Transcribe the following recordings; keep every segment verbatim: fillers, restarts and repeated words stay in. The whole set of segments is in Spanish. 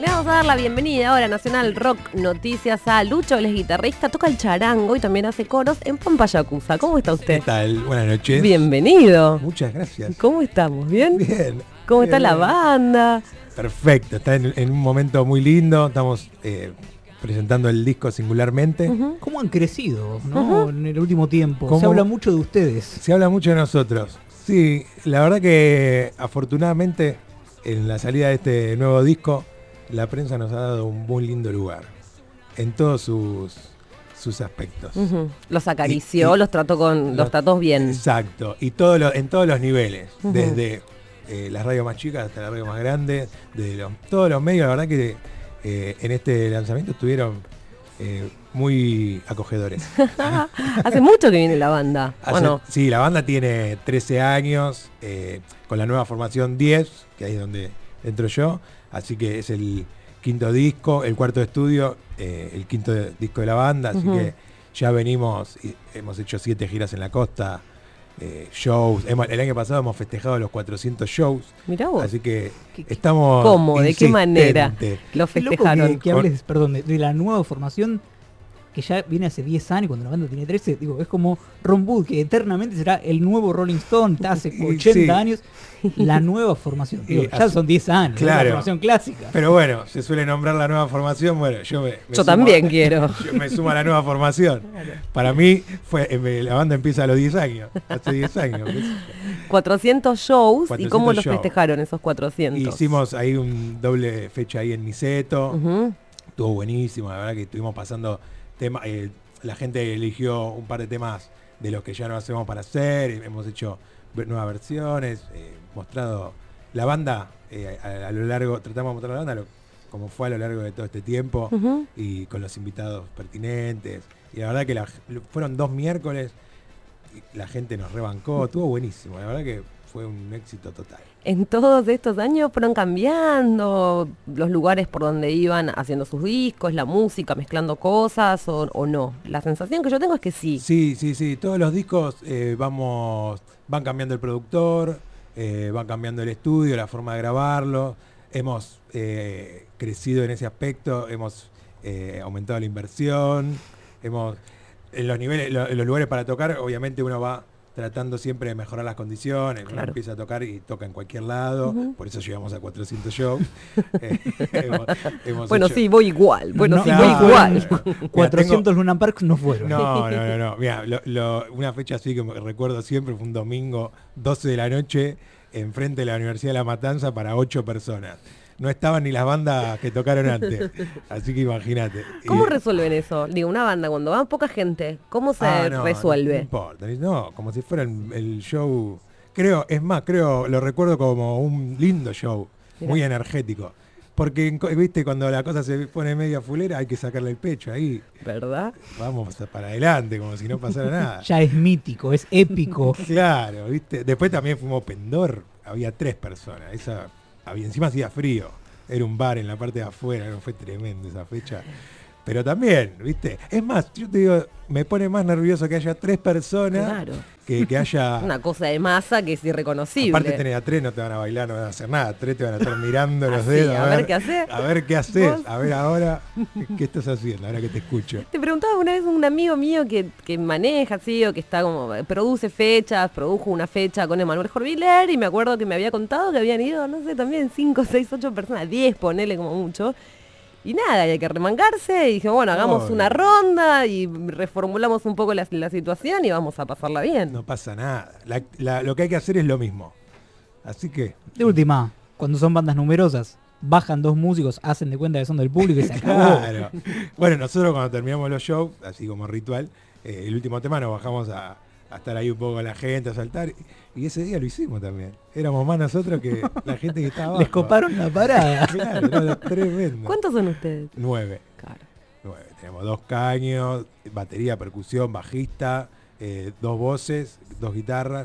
Le vamos a dar la bienvenida ahora a Nacional Rock Noticias a Lucho, él es guitarrista, toca el charango y también hace coros en Pampa Yakuza. ¿Cómo está usted? ¿Qué tal? Buenas noches. Bienvenido. Muchas gracias. ¿Cómo estamos? ¿Bien? Bien. ¿Cómo bien, está la bien. banda? Perfecto, está en, en un momento muy lindo, estamos eh, presentando el disco singularmente. Uh-huh. ¿Cómo han crecido, no? Ujú. En el último tiempo? ¿Cómo? Se habla mucho de ustedes. Se habla mucho de nosotros. Sí, la verdad que afortunadamente en la salida de este nuevo disco, la prensa nos ha dado un muy lindo lugar en todos sus, sus aspectos. Uh-huh. Los acarició, Y- y- los trató con, los los- trató bien. Exacto, y todo lo- en todos los niveles, Ujú. desde eh, las radios más chicas hasta la radio más grande, desde los- todos los medios, la verdad que eh, en este lanzamiento estuvieron eh, muy acogedores. Hace mucho que viene la banda. Hace- Bueno, Sí, la banda tiene trece años, eh, con la nueva formación diez, que ahí es donde entro yo, así que es el quinto disco, el cuarto de estudio, eh, el quinto de- disco de la banda, así Ujú. que ya venimos, y hemos hecho siete giras en la costa, eh, shows, hemos- el año pasado hemos festejado los cuatrocientos shows, mirá vos. así que ¿Qué- qué- estamos... ¿Cómo? ¿De qué manera? insistentes. Lo Qué loco festejaron. que, que hables, perdón, de, de la nueva formación que ya viene hace diez años, cuando la banda tiene trece. Digo, es como Ron Wood, que eternamente será el nuevo Rolling Stone, está hace Y ochenta sí. años. La nueva formación. Digo, Y ya así- son diez años, es Claro. la formación clásica. Pero bueno, se suele nombrar la nueva formación, bueno, yo me... me Yo sumo- también quiero. Yo me sumo a la nueva formación. Para mí, fue eh, la banda empieza a los diez años, hace diez años. cuatrocientos shows. ¿Y cómo cuatrocientos los shows. festejaron esos cuatrocientos? Hicimos ahí un doble fecha ahí en Niceto, Ujú. estuvo buenísimo, la verdad que estuvimos pasando temas, eh, la gente eligió un par de temas de los que ya no hacemos para hacer, hemos hecho ver- nuevas versiones, eh, mostrado la banda eh, a, a lo largo, tratamos de mostrar la banda lo- como fue a lo largo de todo este tiempo. Ujú. Y con los invitados pertinentes. Y la verdad que la- fueron dos miércoles, y la gente nos rebancó, estuvo buenísimo, la verdad que fue un éxito total. En todos estos años fueron cambiando los lugares por donde iban haciendo sus discos, la música, mezclando cosas o, o no. La sensación que yo tengo es que sí. Sí, sí, sí, todos los discos eh, vamos, van cambiando el productor, eh, van cambiando el estudio, la forma de grabarlo, hemos eh, crecido en ese aspecto, hemos eh, aumentado la inversión, hemos en los niveles, lo- en los lugares para tocar, obviamente uno va tratando siempre de mejorar las condiciones, uno Claro. empieza a tocar y toca en cualquier lado, Ujú. por eso llegamos a cuatrocientos shows. Eh, hemos- hemos Bueno, hecho- sí, voy igual. Bueno, No, sí, no, voy no, igual. no. Mira, cuatrocientos Luna Parks no fueron. no, no, no, no. Mira, lo- lo- una fecha así que me recuerdo siempre fue un domingo, doce de la noche, enfrente de la Universidad de La Matanza para ocho personas. No estaban ni las bandas que tocaron antes. Así que imagínate. ¿Cómo Y- resuelven eso? Digo, una banda, cuando va poca gente, ¿cómo se Ah, no, No, resuelve? importa. No, como si fuera el, el show. Creo, es más, creo, lo recuerdo como un lindo show, Mirá. muy energético. Porque, en co- viste, cuando la cosa se pone media fulera, hay que sacarle el pecho ahí. ¿Verdad? Vamos para adelante, como si no pasara nada. Ya es mítico, es épico. Claro, ¿viste? Después también fuimos Pendor, había tres personas. Esa, había, encima hacía frío. Era un bar en la parte de afuera, no fue tremendo esa fecha. Pero también, ¿viste? Es más, yo te digo, me pone más nervioso que haya tres personas Claro. que, que haya. Una cosa de masa que es irreconocible. Aparte tenés a tres, no te van a bailar, no van a hacer nada. Tres te van a estar mirando los Así, dedos. a ver qué hacer. A ver qué haces. ¿Vos? A ver ahora, ¿qué, qué estás haciendo? Ahora que te escucho. Te preguntaba una vez un amigo mío que, que maneja así o que está como, produce fechas, produjo una fecha con Emanuel Jorviler y me acuerdo que me había contado que habían ido, no sé, también cinco, seis, ocho personas, diez ponele como mucho. Y nada, hay que remangarse y dije, bueno, hagamos Obvio. una ronda y reformulamos un poco la, la situación y vamos a pasarla bien. No pasa nada. La- la- lo que hay que hacer es lo mismo. Así que. De última, cuando son bandas numerosas, bajan dos músicos, hacen de cuenta que son del público y se acabó. Claro. Bueno, nosotros cuando terminamos los shows, así como ritual, eh, el último tema nos bajamos a, a estar ahí un poco con la gente, a saltar. Y ese día lo hicimos también. Éramos más nosotros que la gente que estaba abajo. Les coparon la parada. Claro, era tremendo. ¿Cuántos son ustedes? Nueve. Claro. Nueve. Tenemos dos caños, batería, percusión, bajista, eh, dos voces, dos guitarras.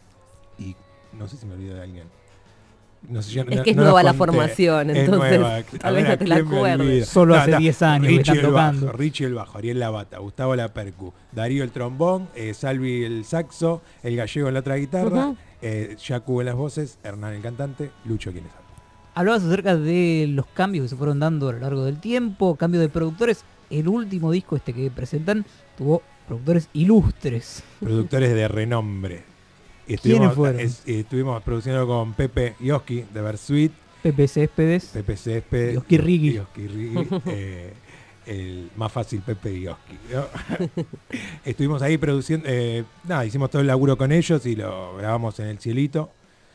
Y no sé si me olvido de alguien. No sé, yo Es no- que es no nueva los la conté. formación, Es entonces nueva. A tal ver, vez ¿a no te la quién me acuerdes. olvido? Solo No, hace está diez años que Richie están el tocando. bajo, Richie el bajo, Ariel la bata, Gustavo la percu, Darío el trombón, eh, Salvi el saxo, el gallego en la otra guitarra, Ujú. eh, Yacu en las voces, Hernán el cantante, Lucho quien es. Hablabas acerca de los cambios que se fueron dando a lo largo del tiempo, cambios de productores. El último disco este que presentan tuvo productores ilustres. Productores de renombre. ¿Quiénes Estuvimos, fueron? es- estuvimos produciendo con Pepe Ioski de Versuit, Pepe Céspedes, Pepe Césped, Ioski Riggi. Ioski Riggi, eh, el más fácil Pepe Ioski, ¿no? Estuvimos ahí produciendo, eh, nada, hicimos todo el laburo con ellos y lo grabamos en el Cielito,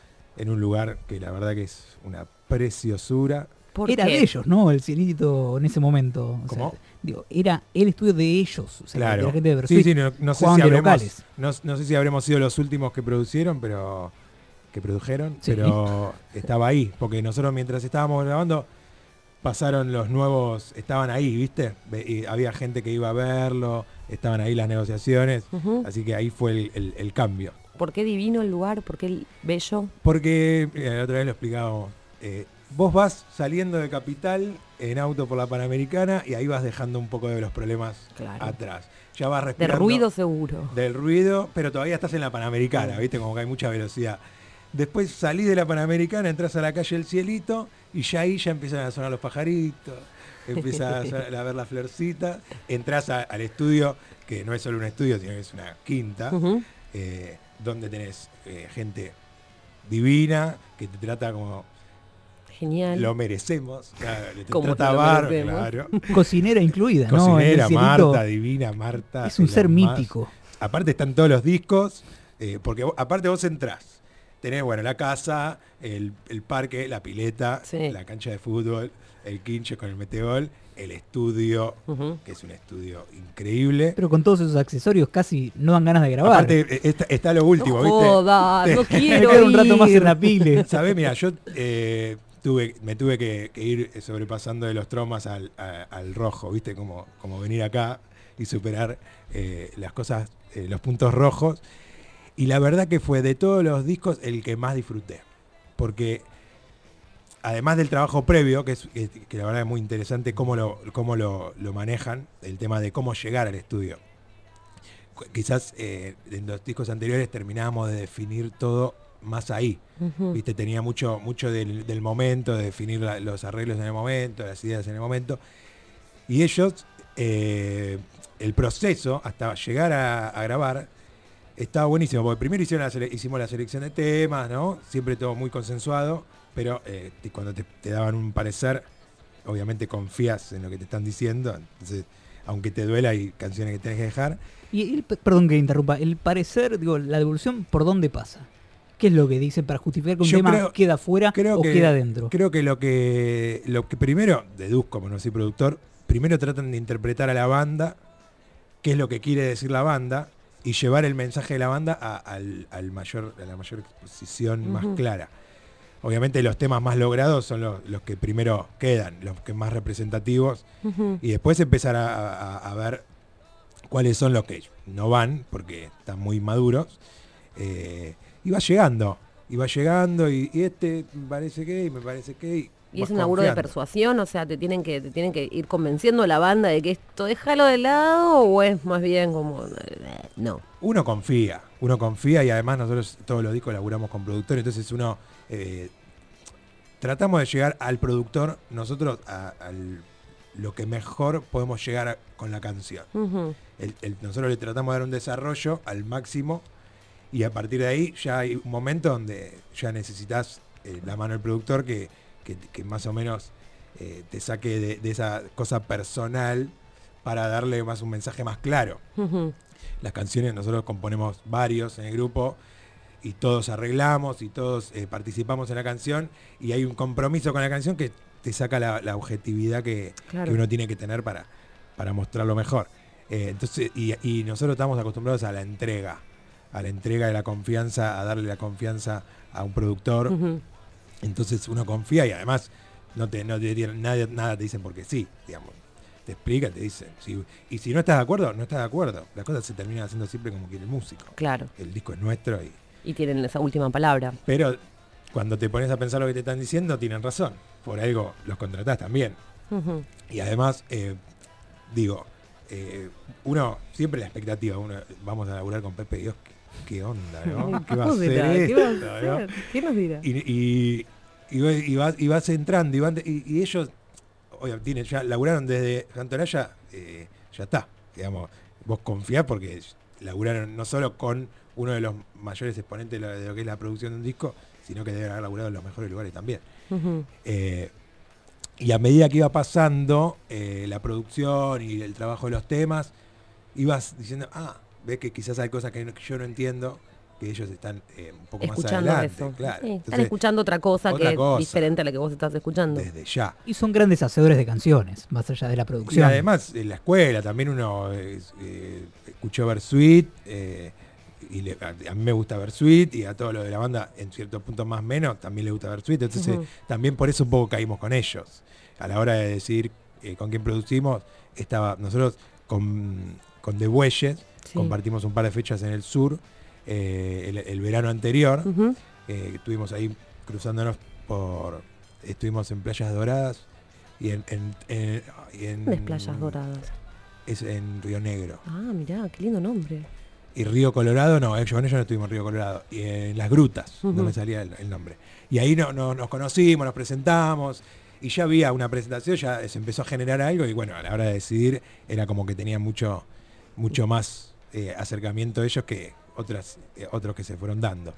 en un lugar que la verdad que es una preciosura. ¿Por era qué? de ellos, ¿no? El Cielito en ese momento. O ¿Cómo? sea, digo, era el estudio de ellos. O sea, Claro. de la gente de Sí, Versuit. sí, no, no sé jugaban si de habremos, locales. no, no sé si habremos sido los últimos que producieron, pero que produjeron, Sí. pero estaba ahí, porque nosotros mientras estábamos grabando pasaron los nuevos, estaban ahí, ¿viste? Ve- y había gente que iba a verlo, estaban ahí las negociaciones, Ujú. así que ahí fue el, el- el cambio. ¿Por qué divino el lugar? ¿Por qué el bello? Porque, mira, la otra vez lo explicábamos, eh, vos vas saliendo de Capital en auto por la Panamericana y ahí vas dejando un poco de los problemas Claro. atrás. Ya vas De respirando. ruido seguro. Del ruido, pero todavía estás en la Panamericana, ¿viste? Como que hay mucha velocidad. Después salís de la Panamericana, entras a la calle El Cielito y ya ahí ya empiezan a sonar los pajaritos, empiezas a, sonar- a ver las florcitas, entras a- al estudio, que no es solo un estudio, sino que es una quinta, Ujú. eh, donde tenés eh, gente divina, que te trata como Genial. lo merecemos, claro, te Como trata te lo bárbaro, merecemos. claro. Cocinera incluida, ¿no? En el Cocinera, Cielito Marta, divina, Marta. es un lo ser más. mítico. Aparte están todos los discos, eh, porque vo- aparte vos entrás, tenés, bueno, la casa, el, el parque, la pileta, Sí. la cancha de fútbol, el quinche con el metegol, el estudio, Ujú. que es un estudio increíble. Pero con todos esos accesorios casi no dan ganas de grabar. Aparte eh, está, está lo último, No ¿viste? jodas, no Me quiero quedo un rato más ir. en la pile. ¿Sabés? Mira, yo eh, tuve, me tuve que, que ir sobrepasando de los traumas al, a- al rojo, ¿viste? Como, como venir acá y superar eh, las cosas, eh, los puntos rojos. Y la verdad que fue de todos los discos el que más disfruté. Porque además del trabajo previo, que, es, que, que la verdad es muy interesante cómo lo, cómo lo, lo manejan, el tema de cómo llegar al estudio. Cu- Quizás eh, en los discos anteriores terminábamos de definir todo más ahí. Ujú. Viste, tenía mucho, mucho del, del momento, de definir la- los arreglos en el momento, las ideas en el momento. Y ellos, eh, el proceso hasta llegar a, a grabar, estaba buenísimo, porque primero hicieron la sele- hicimos la selección de temas, ¿no? Siempre todo muy consensuado, pero eh, te- cuando te, te daban un parecer, obviamente confías en lo que te están diciendo, entonces, aunque te duela, hay canciones que tenés que dejar. Y el, perdón que interrumpa, el parecer, digo, la devolución, ¿por dónde pasa? ¿Qué es lo que dicen para justificar que un Yo tema creo- queda fuera creo o que- queda dentro? Creo que lo que lo que primero deduzco, como no soy productor, primero tratan de interpretar a la banda, qué es lo que quiere decir la banda, y llevar el mensaje de la banda a, al, al mayor, a la mayor exposición más Ujú. clara. Obviamente los temas más logrados son los, los que primero quedan, los que más representativos, Ujú. y después empezar a, a- a ver cuáles son los que no van, porque están muy maduros, eh, y va llegando, y va llegando, y, y este me parece que, y me parece que... Y, Y vas es un laburo de confiando. persuasión, o sea, te tienen que te tienen que ir convenciendo a la banda de que esto déjalo de lado o es más bien como eh, no. Uno confía, uno confía y además nosotros todos los discos laburamos con productores, entonces uno eh, tratamos de llegar al productor, nosotros a, al- lo que mejor podemos llegar a- con la canción. Ujú. El- el- nosotros le tratamos de dar un desarrollo al máximo y a partir de ahí ya hay un momento donde ya necesitas eh, la mano del productor que, que- que más o menos eh, te saque de, de esa cosa personal para darle más un mensaje más claro. Ujú. Las canciones nosotros componemos varios en el grupo y todos arreglamos y todos eh, participamos en la canción y hay un compromiso con la canción que te saca la, la objetividad que, Claro. que uno tiene que tener para, para mostrarlo mejor. Eh, entonces, y, y nosotros estamos acostumbrados a la entrega, a la entrega de la confianza, a darle la confianza a un productor. Ujú. Entonces uno confía y además no te, no te tiran- nada, nada te dicen porque sí, digamos. Te explican, te dicen. Si- y si no estás de acuerdo, no estás de acuerdo. Las cosas se terminan haciendo siempre como quiere el músico. Claro. El disco es nuestro, y, Y tienen esa última palabra. pero cuando te pones a pensar lo que te están diciendo, tienen razón. Por algo los contratás también. Ujú. Y además, eh, digo, eh, uno, siempre la expectativa, uno, vamos a laburar con Pepe Dios, ¿qué, qué onda, no? ¿Qué va a ¿Cómo hacer será? ¿Qué va a esto, no? hacer? ¿Qué nos dirá? Y, y y, y, vas, y vas entrando, y, van, y, y ellos, oye, tienen, ya laburaron desde Santolaya, eh, ya está, digamos, vos confiás porque laburaron no solo con uno de los mayores exponentes de lo, de lo que es la producción de un disco, sino que deben haber laburado en los mejores lugares también. Uh-huh. eh, y a medida que iba pasando eh, la producción y el trabajo de los temas, ibas diciendo, ah, ves que quizás hay cosas que, no, que yo no entiendo, que ellos están eh, un poco escuchando más adelante. Eso. Claro. Sí, Entonces, están escuchando otra cosa otra que cosa, es diferente a la que vos estás escuchando. Desde ya. Y son grandes hacedores de canciones, más allá de la producción. Y además, en la escuela también uno eh, eh, escuchó Bersuit, eh, y le, a, a mí me gusta Bersuit, y a todos los de la banda, en cierto punto más o menos, también le gusta Bersuit. Entonces, uh-huh. también por eso un poco caímos con ellos. A la hora de decidir eh, con quién producimos, estaba nosotros con, con De Bueyes, sí. compartimos un par de fechas en el sur, eh, el, el verano anterior, uh-huh. eh, estuvimos ahí cruzándonos por, estuvimos en Playas Doradas y en... en, en, en ¿Dónde es Playas Doradas? Es en Río Negro. Ah, mirá, qué lindo nombre. Y Río Colorado, no, ellos, con ellos no estuvimos en Río Colorado, y en Las Grutas, uh-huh. no me salía el, el nombre. Y ahí no, no, nos conocimos, nos presentamos, y ya había una presentación, ya se empezó a generar algo, y bueno, a la hora de decidir era como que tenía mucho, mucho más eh, acercamiento a ellos que otras, eh, otros que se fueron dando.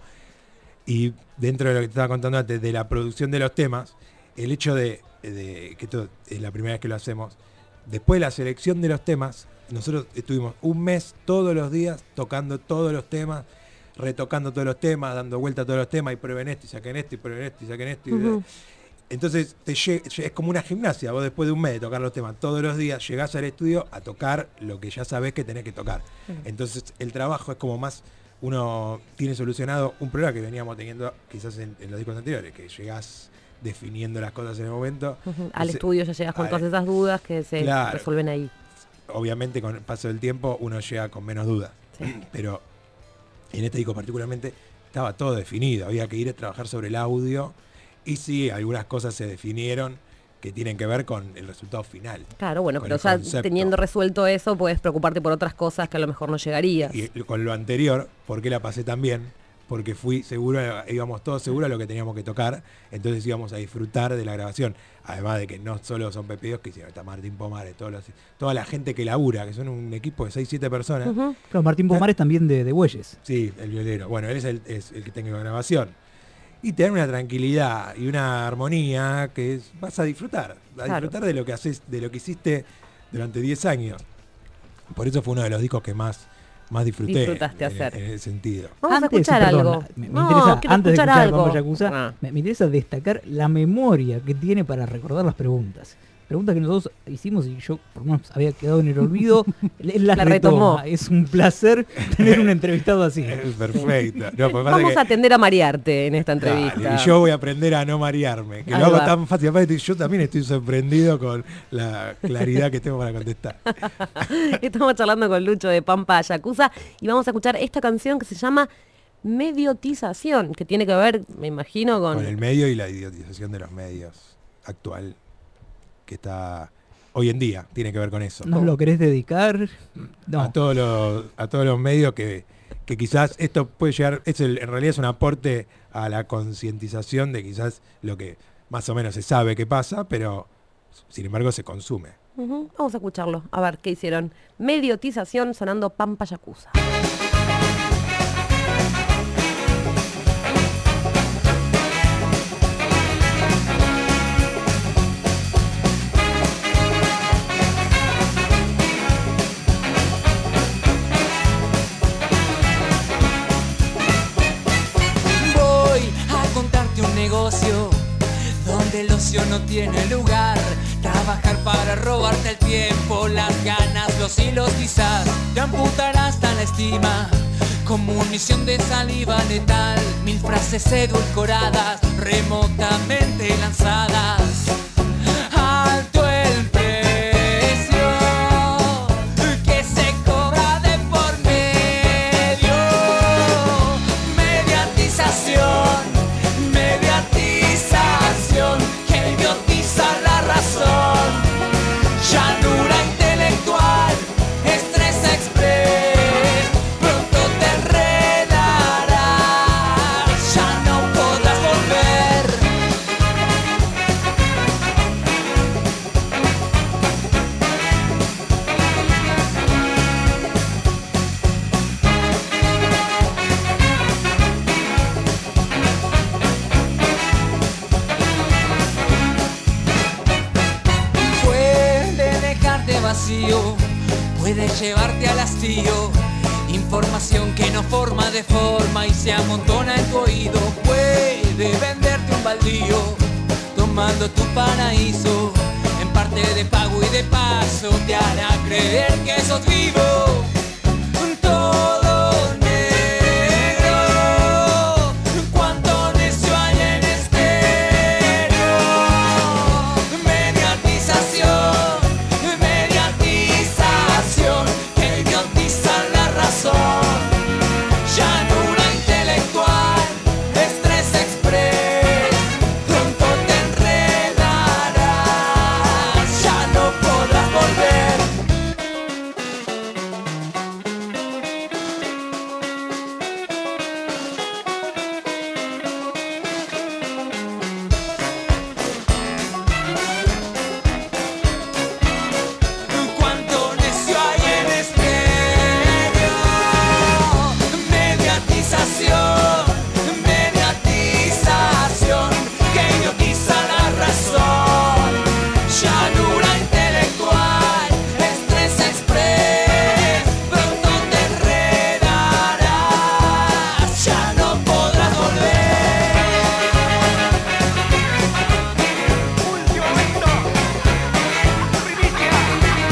Y dentro de lo que te estaba contando antes, de la producción de los temas, el hecho de, de que esto es la primera vez que lo hacemos, después de la selección de los temas, nosotros estuvimos un mes todos los días tocando todos los temas, retocando todos los temas, dando vuelta a todos los temas, y prueben esto, y saquen esto, y prueben esto, y saquen esto. Uh-huh. Entonces te lleg- es como una gimnasia. Vos después de un mes de tocar los temas todos los días, llegás al estudio a tocar lo que ya sabés que tenés que tocar. Uh-huh. Entonces el trabajo es como más, uno tiene solucionado un problema que veníamos teniendo quizás en, en los discos anteriores, que llegás definiendo las cosas en el momento. Uh-huh. Al Entonces, estudio ya llegas con todas esas dudas que se claro, resuelven ahí. Obviamente con el paso del tiempo uno llega con menos dudas, sí. Pero en este disco particularmente estaba todo definido, había que ir a trabajar sobre el audio, y sí, algunas cosas se definieron que tienen que ver con el resultado final. Claro, bueno, pero ya concepto. Teniendo resuelto eso, puedes preocuparte por otras cosas que a lo mejor no llegarías. Y con lo anterior, ¿por qué la pasé tan bien? Porque fui seguro, íbamos todos seguros a lo que teníamos que tocar, entonces íbamos a disfrutar de la grabación. Además de que no solo son Pepe Dios, sino está Martín Pomares, todos los, toda la gente que labura, que son un equipo de seis, siete personas. Uh-huh. Claro, Martín Pomares también de, de Bueyes. Sí, el violero. Bueno, él es el, es el que tenga la grabación. Y tener una tranquilidad y una armonía que es, vas a disfrutar, a claro. disfrutar de lo que haces, de lo que hiciste durante diez años. Por eso fue uno de los discos que más, más disfruté. Disfrutaste en, hacer. en ese sentido. Vamos antes, a escuchar perdón, algo. Me, me no, interesa, antes escuchar de escuchar algo. Pampa Yakuza, Ah. me, me interesa destacar la memoria que tiene para recordar las preguntas. Preguntas que nosotros hicimos y yo por lo menos había quedado en el olvido. Él las la retomó. retomó. Es un placer tener un entrevistado así. Es perfecto. No, pues vamos que, a atender a marearte en esta entrevista. Claro, y yo voy a aprender a no marearme, que Ahí lo hago va. tan fácil. Aparte, yo también estoy sorprendido con la claridad que tengo para contestar. Estamos charlando con Lucho de Pampa Yakuza y vamos a escuchar esta canción que se llama Mediotización, que tiene que ver, me imagino, con... Con el medio y la idiotización de los medios actual, que está hoy en día, tiene que ver con eso. ¿No lo querés dedicar? No. A todos los, a todos los medios que, que quizás esto puede llegar, es el, en realidad es un aporte a la concientización de quizás lo que más o menos se sabe que pasa, pero sin embargo se consume. Uh-huh. Vamos a escucharlo, a ver qué hicieron. Mediotización sonando Pampa Yakuza. Donde el ocio no tiene lugar, trabajar para robarte el tiempo, las ganas, los hilos quizás te amputarás tan la estima como munición de saliva letal, mil frases edulcoradas, remotamente lanzadas. Alto el precio que se cobra de por medio, mediatización. Que idiotiza la razón, llanura intelectual, estrés express, pronto te enredarás, ya no podrás volver. vacío puede llevarte al hastío. Información que no forma de forma y se amontona en tu oído. Puede venderte un baldío tomando tu paraíso. En parte de pago y de paso te hará creer que sos vivo. Todo negro. Cuánto necio hay en estéreo. Mediatización, mediatización que idiotiza la razón. Llanura intelectual, estrés express. Pronto te enredarás, ya no podrás volver. Cuánto necio hay en estéreo. Mediatización, mediatización que idiotiza la razón. Llanura intelectual, estrés express. Pronto te enredarás, ya no podrás volver. Último momento. Primicia.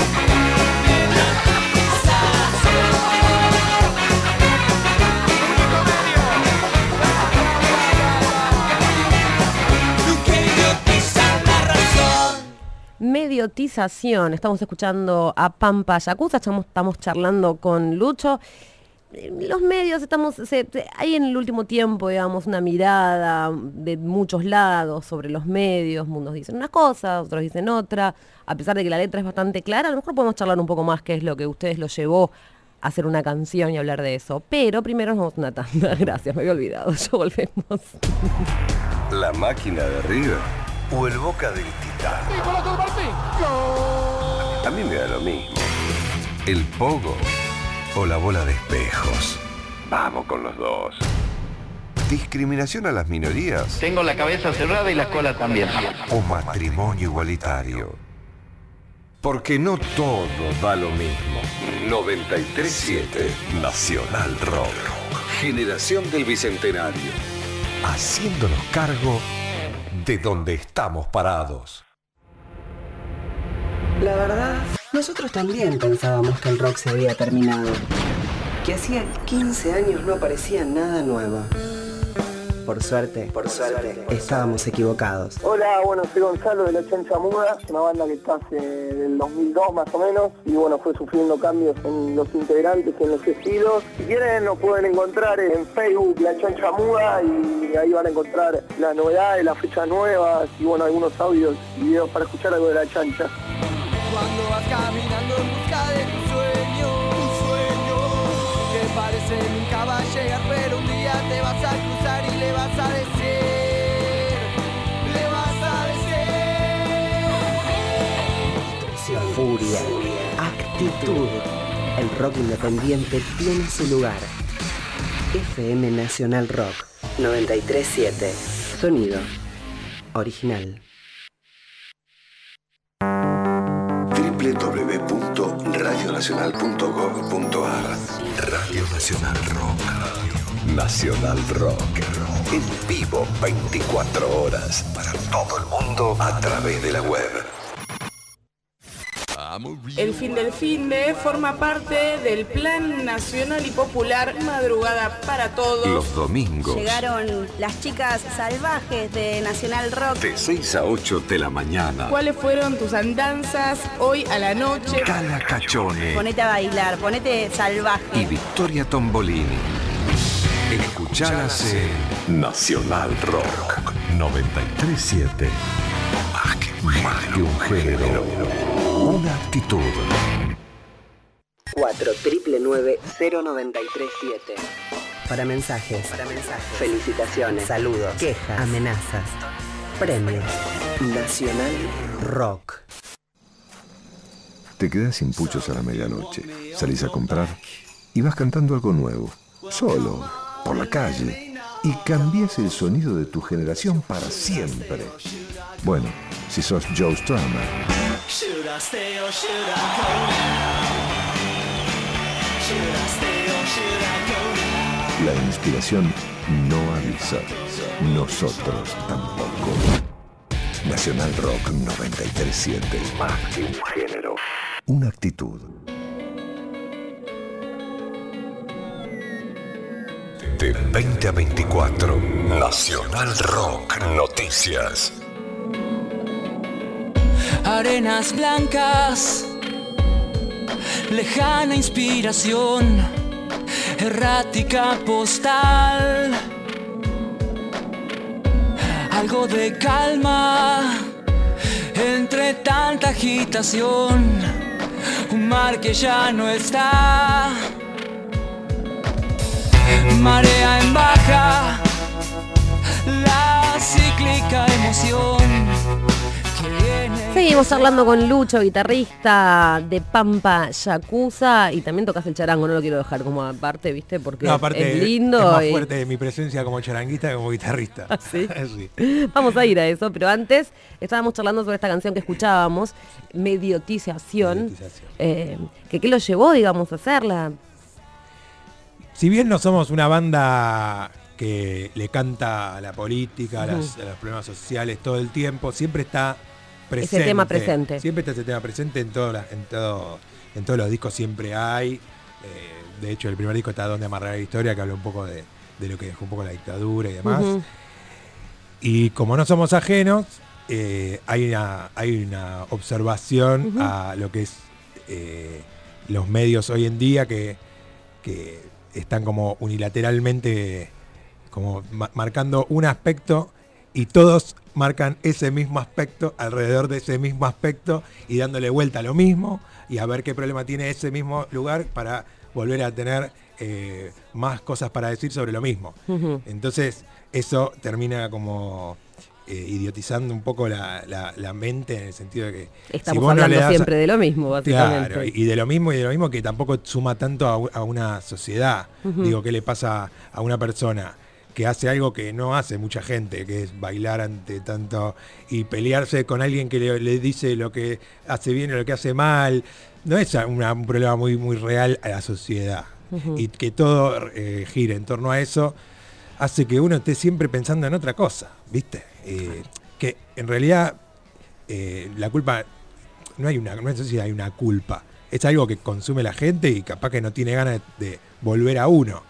Que idiotiza la razón. Mediotización. Estamos escuchando a Pampa Yakuza, estamos, estamos charlando con Lucho. Eh, Los medios, estamos se- se- hay en el último tiempo, digamos, una mirada de muchos lados sobre los medios. Unos dicen una cosa, otros dicen otra. A pesar de que la letra es bastante clara, a lo mejor podemos charlar un poco más qué es lo que ustedes los llevó a hacer una canción y hablar de eso. Pero primero nos vamos a una tanda. Gracias, me había olvidado. Ya volvemos. ¿La máquina de River o el Boca del Titán? A mí me da lo mismo. ¿El Pogo o la bola de espejos? Vamos con los dos. ¿Discriminación a las minorías Tengo la cabeza cerrada y la cola también. o matrimonio igualitario? Porque no todo da lo mismo. noventa y tres siete Nacional Rock. Generación del Bicentenario. Haciéndonos cargo de donde estamos parados. La verdad, nosotros también pensábamos que el rock se había terminado. Que hacía quince años no aparecía nada nuevo. Por suerte, por suerte, estábamos equivocados. Hola, bueno, soy Gonzalo de La Chancha Muda, una banda que está hace del dos mil dos más o menos, y bueno, fue sufriendo cambios en los integrantes y en los estilos. Si quieren nos pueden encontrar en Facebook La Chancha Muda y ahí van a encontrar las novedades, las fechas nuevas y bueno, algunos audios y videos para escuchar algo de La Chancha. Cuando vas caminando en busca de tu sueño, tu sueño, que parece nunca va a llegar, pero un día te vas a cruzar y le vas a decir, le vas a decir. Furia, actitud. El rock independiente tiene su lugar. F M Nacional Rock noventa y tres siete. Sonido original. doble u doble u doble u punto radio nacional punto gov punto a r Radio Nacional Rock. Nacional Rock. En vivo veinticuatro horas para todo el mundo a través de la web. El fin del finde forma parte del Plan Nacional y Popular Madrugada para Todos. Los domingos. Llegaron las chicas salvajes de Nacional Rock. De seis a ocho de la mañana. ¿Cuáles fueron tus andanzas hoy a la noche? Cala Cachone Ponete a bailar, ponete salvaje. y Victoria Tombolini. Escuchalas en Nacional Rock noventa y tres siete. Más que, más que un género, una actitud. cuatro nueve nueve cero nueve tres siete. Para mensajes, para mensajes, felicitaciones, saludos, quejas, amenazas, premios. Nacional Rock. Te quedás sin puchos a la medianoche, salís a comprar y vas cantando algo nuevo, solo, por la calle, y cambias el sonido de tu generación para siempre. Bueno, si sos Joe Strummer. Should I stay or should I go now? Should I stay or should I go now? La inspiración no avisa. Nosotros tampoco. Nacional Rock noventa y tres punto siete. Más que un género. Una actitud. De veinte a veinticuatro. Nacional Rock Noticias. Arenas blancas, lejana inspiración, errática postal, algo de calma entre tanta agitación, un mar que ya no está, marea en baja, la cíclica emoción. Seguimos hablando con Lucho, guitarrista de Pampa Yakuza, y también tocas el charango, no lo quiero dejar como aparte, ¿viste? Porque no, aparte, es lindo. Es más y... fuerte mi presencia como charanguista que como guitarrista. ¿Ah, sí? Sí. Vamos a ir a eso, pero antes estábamos charlando sobre esta canción que escuchábamos, Mediotización, Mediotización. Eh, que qué lo llevó, digamos, a hacerla. Si bien no somos una banda que le canta a la política, a, las, a los problemas sociales todo el tiempo, siempre está presente. Ese tema presente. Siempre está ese tema presente en, todo la, en, todo, en todos los discos, siempre hay. Eh, de hecho, el primer disco está Donde amarrar la historia, que habla un poco de, de lo que dejó un poco la dictadura y demás. Uh-huh. Y como no somos ajenos, eh, hay, una, hay una observación uh-huh. a lo que es eh, los medios hoy en día que, que están como unilateralmente como ma- marcando un aspecto y todos marcan ese mismo aspecto alrededor de ese mismo aspecto y dándole vuelta a lo mismo y a ver qué problema tiene ese mismo lugar para volver a tener eh, más cosas para decir sobre lo mismo. Uh-huh. Entonces eso termina como eh, idiotizando un poco la, la, la mente en el sentido de que estamos si hablando no das, siempre de lo mismo, básicamente. Claro, y de lo mismo y de lo mismo que tampoco suma tanto a, a una sociedad. Uh-huh. Digo, ¿qué le pasa a una persona que hace algo que no hace mucha gente, que es bailar ante tanto y pelearse con alguien que le, le dice lo que hace bien y lo que hace mal? No es una, un problema muy, muy real a la sociedad. Uh-huh. Y que todo eh, gire en torno a eso hace que uno esté siempre pensando en otra cosa, ¿viste? Eh, que en realidad eh, la culpa, no hay una, no sé si hay una culpa, es algo que consume la gente y capaz que no tiene ganas de, de volver a uno.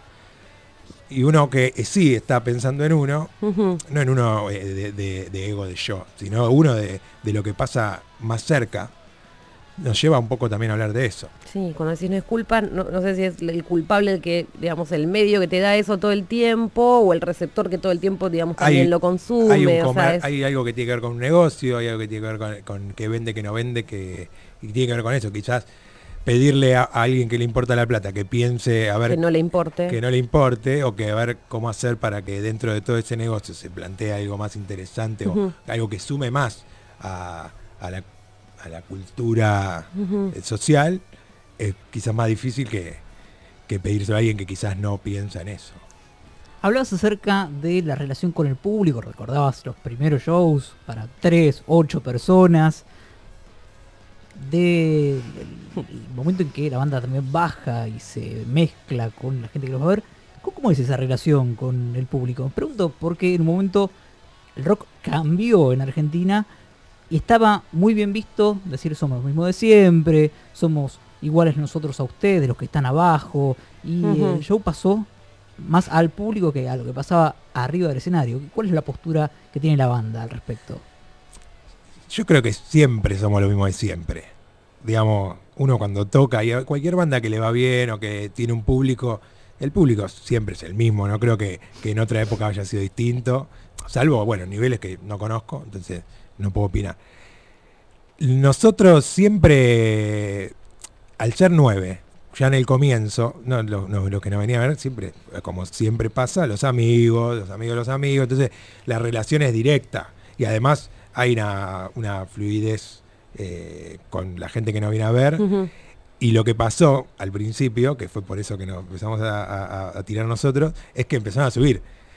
Y uno que eh, sí está pensando en uno, uh-huh. no en uno eh, de, de, de ego de yo, sino uno de, de lo que pasa más cerca, nos lleva un poco también a hablar de eso. Sí, cuando decís no es culpa, no, no sé si es el culpable el que, digamos, el medio que te da eso todo el tiempo, o el receptor que todo el tiempo, digamos, también hay, lo consume. Hay, un o comer, sea, es... hay algo que tiene que ver con un negocio, hay algo que tiene que ver con, con que vende, que no vende, que y tiene que ver con eso. Quizás pedirle a, a alguien que le importa la plata que piense a ver que no le importe que no le importe o que a ver cómo hacer para que dentro de todo ese negocio se plantee algo más interesante uh-huh. o algo que sume más a, a, la, a la cultura uh-huh. social, es quizás más difícil que, que pedírselo a alguien que quizás no piensa en eso. Hablabas acerca de la relación con el público, recordabas los primeros shows para tres, ocho personas, del de, momento en que la banda también baja y se mezcla con la gente que los va a ver. ¿Cómo es esa relación con el público? Pregunto porque en un momento el rock cambió en Argentina y estaba muy bien visto decir somos los mismos de siempre, somos iguales nosotros a ustedes, los que están abajo, y uh-huh. el show pasó más al público que a lo que pasaba arriba del escenario. ¿Cuál es la postura que tiene la banda al respecto? Yo creo que siempre somos lo mismo de siempre. Digamos, uno cuando toca, y a cualquier banda que le va bien o que tiene un público, el público siempre es el mismo. No creo que, que en otra época haya sido distinto, salvo, bueno, niveles que no conozco, entonces no puedo opinar. Nosotros siempre, al ser nueve, ya en el comienzo, no, lo, no, lo que nos venía a ver, siempre, como siempre pasa, los amigos, los amigos de los amigos, entonces la relación es directa y además hay una, una fluidez eh, con la gente que nos viene a ver. Uh-huh. Y lo que pasó al principio, que fue por eso que nos empezamos a, a, a tirar nosotros, es que empezaron a subir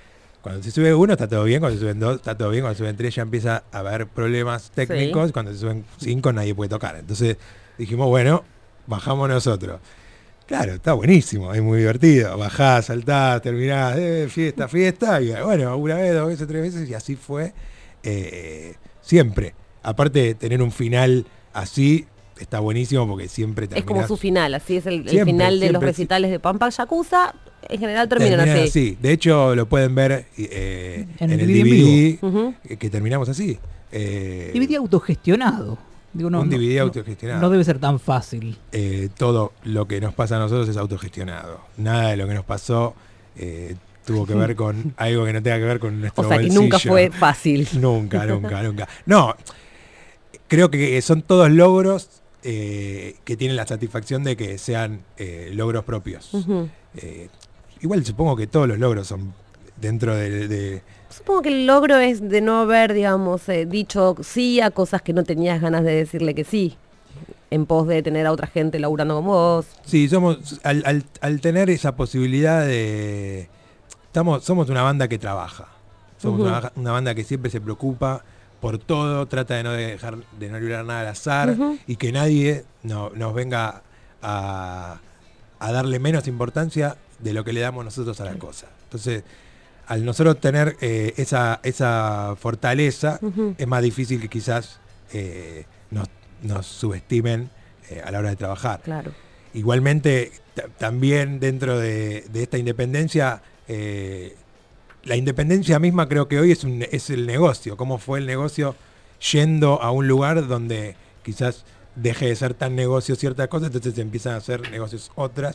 Cuando se sube uno está todo bien, cuando se suben dos está todo bien, cuando se suben tres ya empieza a haber problemas técnicos, Sí. cuando se suben cinco nadie puede tocar. Entonces dijimos, bueno, bajamos nosotros. Claro, está buenísimo, es muy divertido. Bajás, saltás, terminás, eh, fiesta, fiesta, y bueno, una vez, dos veces, tres veces, y así fue eh, siempre. Aparte de tener un final así, está buenísimo porque siempre Es terminás. como su final, así es el, el Siempre, final de los siempre, recitales de Pampa Yakuza. En general terminan, terminan así. así. De hecho, lo pueden ver eh, En en, el el D V D D en V D, vivo. Ujú. que, que terminamos así. Eh, D V D autogestionado. Digo, no, un no- D V D no- autogestionado. No debe ser tan fácil. eh, todo lo que nos pasa a nosotros es autogestionado. Nada de lo que nos pasó eh, tuvo que ver con algo que no tenga que ver con nuestro O sea que bolsillo. nunca fue fácil. Nunca, nunca, nunca. No, creo que son todos logros eh, que tienen la satisfacción de que sean eh, logros propios. Ujú. Eh, igual supongo que todos los logros son dentro de... de- Supongo que el logro es de no haber, digamos, eh, dicho sí a cosas que no tenías ganas de decirle que sí, en pos de tener a otra gente laburando como vos. Sí, somos al, al- al tener esa posibilidad de... Estamos, somos una banda que trabaja. Somos Ujú. una, una banda que siempre se preocupa por todo, trata de no dejar de no librar nada al azar Ujú. y que nadie no- nos venga a, a darle menos importancia de lo que le damos nosotros a la cosa. Entonces, al nosotros tener eh, esa, esa fortaleza, Ujú. es más difícil que quizás eh, nos, nos subestimen eh, a la hora de trabajar. Claro. Igualmente, ta- también dentro de, de esta independencia, eh, la independencia misma creo que hoy es, un, es el negocio. ¿Cómo fue el negocio yendo a un lugar donde quizás deje de ser tan negocio ciertas cosas, entonces empiezan a hacer negocios otras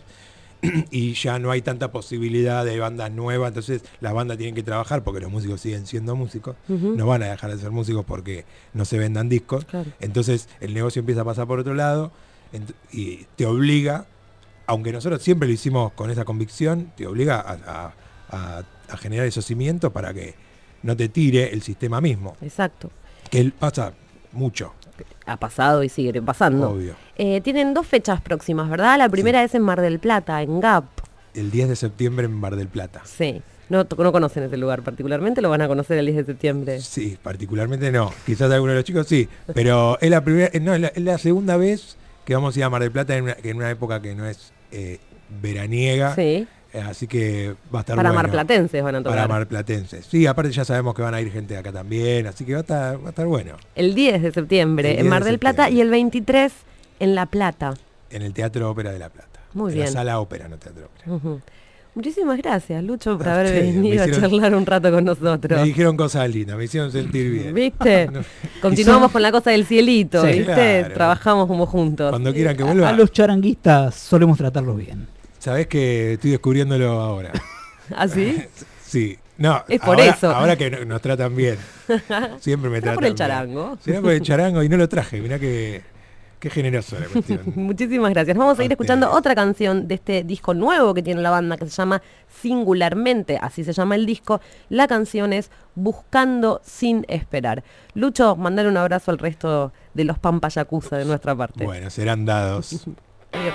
y ya no hay tanta posibilidad de bandas nuevas, entonces las bandas tienen que trabajar porque los músicos siguen siendo músicos, Ujú. no van a dejar de ser músicos porque no se vendan discos, Claro. entonces el negocio empieza a pasar por otro lado ent- y te obliga, aunque nosotros siempre lo hicimos con esa convicción, te obliga a, a- a- a generar esos cimientos para que no te tire el sistema mismo, Exacto. que él pasa mucho, Ha pasado y sigue pasando. obvio. Eh, tienen dos fechas próximas, ¿verdad? La primera es en Mar del Plata, en G A P. El diez de septiembre en Mar del Plata. Sí. No, to- no conocen ese lugar particularmente, lo van a conocer el diez de septiembre. Sí, particularmente no. Quizás alguno de los chicos sí. Pero es la primera, eh, no, es la, es la segunda vez que vamos a ir a Mar del Plata en una, que en una época que no es eh, veraniega. Sí. Eh, así que va a estar Para bueno. marplatenses van a tocar. Para marplatenses. Sí, aparte ya sabemos que van a ir gente de acá también, así que va a estar, va a estar bueno. El diez de septiembre El en diez Mar de del Plata y el veintitrés en La Plata. En el Teatro Ópera de La Plata. Muy en bien. la Sala Ópera, no Teatro Ópera. Ujú. Muchísimas gracias, Lucho, por A haber ustedes, me venido hicieron- a charlar un rato con nosotros. Me dijeron cosas lindas, me hicieron sentir bien. ¿Viste? No. Continuamos Y con la cosa del cielito, Sí. ¿viste? Claro. Trabajamos como juntos. Cuando quieran que A, vuelva, a los charanguistas solemos tratarlos bien. sabés que estoy descubriéndolo ahora. ¿Así? Sí. No, Es por ahora, eso. ahora que no- nos tratan bien. Siempre me ¿Será tratan por el bien. charango? Será por el charango y no lo traje. Mirá que qué generoso la cuestión. Muchísimas gracias. Vamos a ir A escuchando ustedes. otra canción de este disco nuevo que tiene la banda que se llama Singularmente, así se llama el disco. La canción es Buscando sin esperar. Lucho, mandar un abrazo al resto de los Pampa Yakuza de nuestra parte. Bueno, serán dados. Adiós.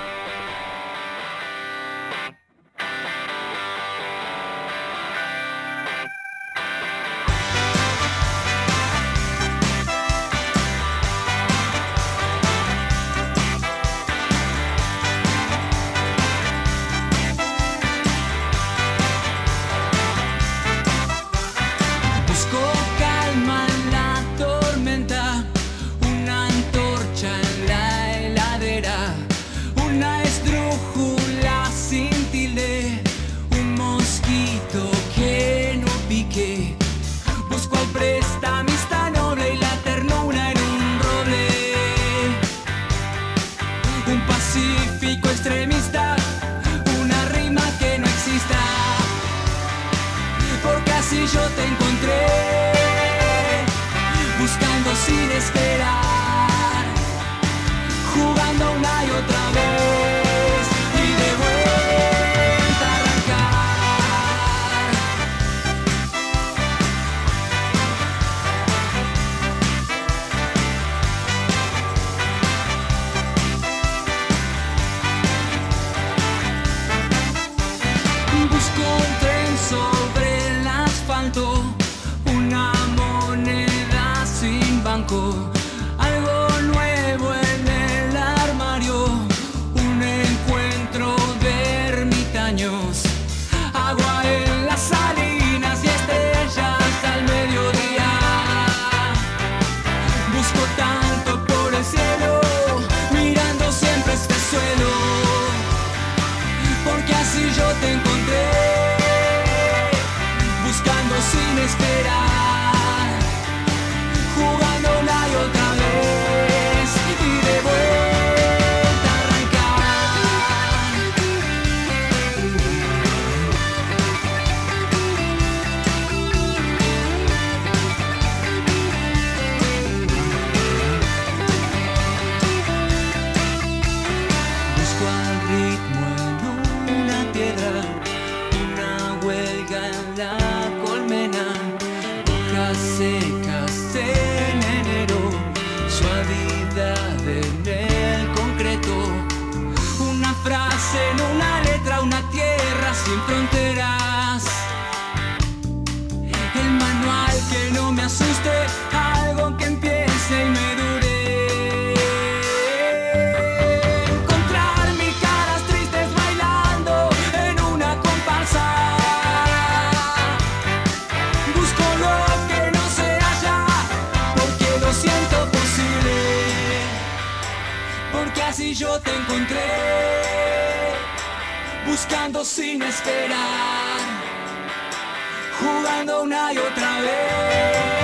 Busco calma en la tormenta, una antorcha en la heladera, una así yo te encontré, buscando sin esperar, jugando una y otra vez.